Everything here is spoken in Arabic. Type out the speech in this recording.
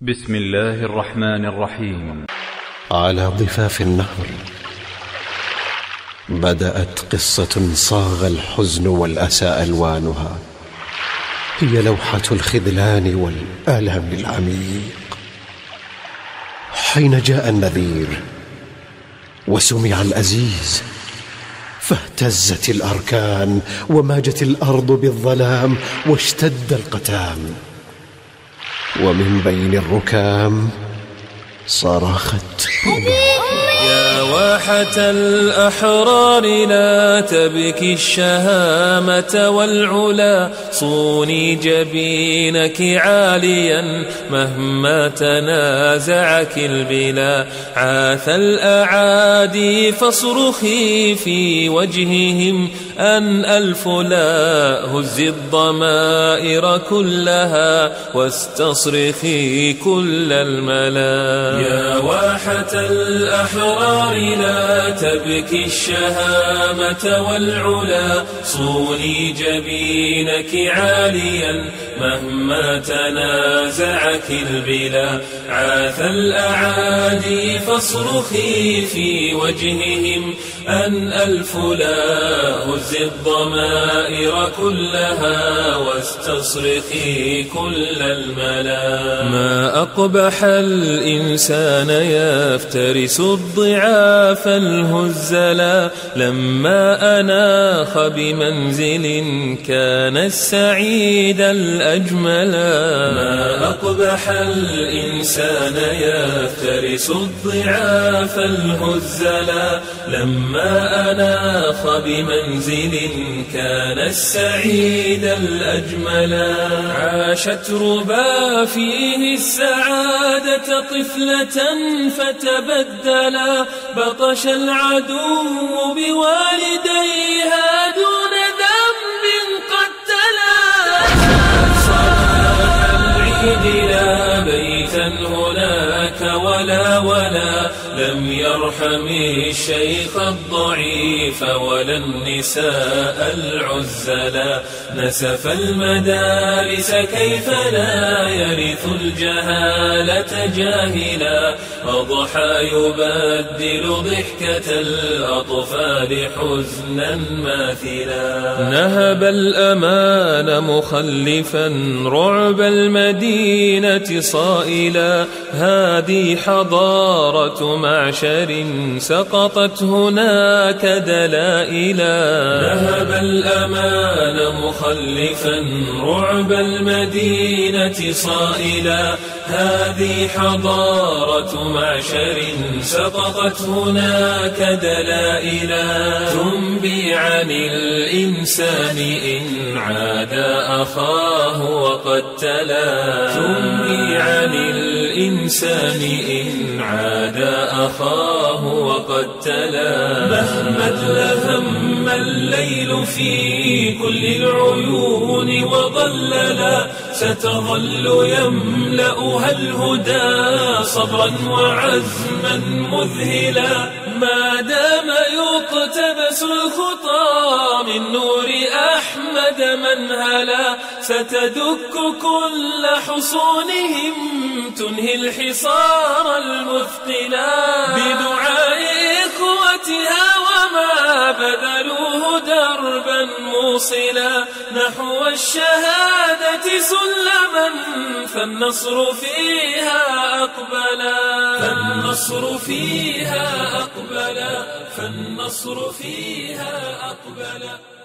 بسم الله الرحمن الرحيم. على ضفاف النهر بدأت قصة صاغ الحزن والأسى ألوانها، هي لوحة الخذلان والآلام العميق. حين جاء النذير وسمع الأزيز فاهتزت الأركان وماجت الأرض بالظلام واشتد القتام، ومن بين الركام صرخت يا واحة الأحرار لا تبكي الشهامة والعلا، صوني جبينك عاليا مهما تنازعك البلا. عاث الأعادي فاصرخي في وجههم أن ألف لا، هزي الضمائر كلها واستصرخي كل الملا. يا واحة الأحرار لا تبكي الشهامة والعلا، صوني جبينك عاليا مهما تنازعك البلا. عاث الأعادي فاصرخي في وجههم أن ألف لا، هزي الضمائر كلها واستصرخي كل الملا. ما أقبح الإنسان يفترس الضعاف الهزلا، لما أناخ بمنزل كان السعيد الأجملا. ما أقبح الإنسان يفترس الضعاف الهزلا، لما أناخ بمنزل كان السعيد الأجملا. عاشت ربا فيه السعادة طفلة فتبدلا، بطش العدو بوالديها دون ذنب قتلا. صباح العيد لا بيتا هناك ولا لم يرحم الشيخ الضعيف ولا النساء العزلا. نسف المدارس كيف لا يرث الجهالة جاهلا، أضحى يبدل ضحكة الأطفال حزنا ماثلا. نهب الأمان مخلفا رعب المدينة صائلا، هذه حضارة معشر سقطت هناك دلائلا. نهب الأمان مخلفا رعب المدينة صائلا، هذه حضارة معشر سقطت هناك دلائلا. تنبي عن الإنسان إن عاد أخاه وقتلا، تنبي عن الإنسان إن عاد أخاه وقتلا. مهما اتلهم الليل في كل العيون وضللا، ستظل يملأها الهدى صبرا وعزما مذهلا. ما دام يقتبس الخطى من نور أحمد منهلا، ستدك كل حصونهم تنهي الحصار المثقلا. بدعاء إخوتها وما بذلوه دربا موصلا، نحو الشهادة سلما فالنصر فيها أقبلا، فالنصر فيها أقبلا، فالنصر فيها أقبلا.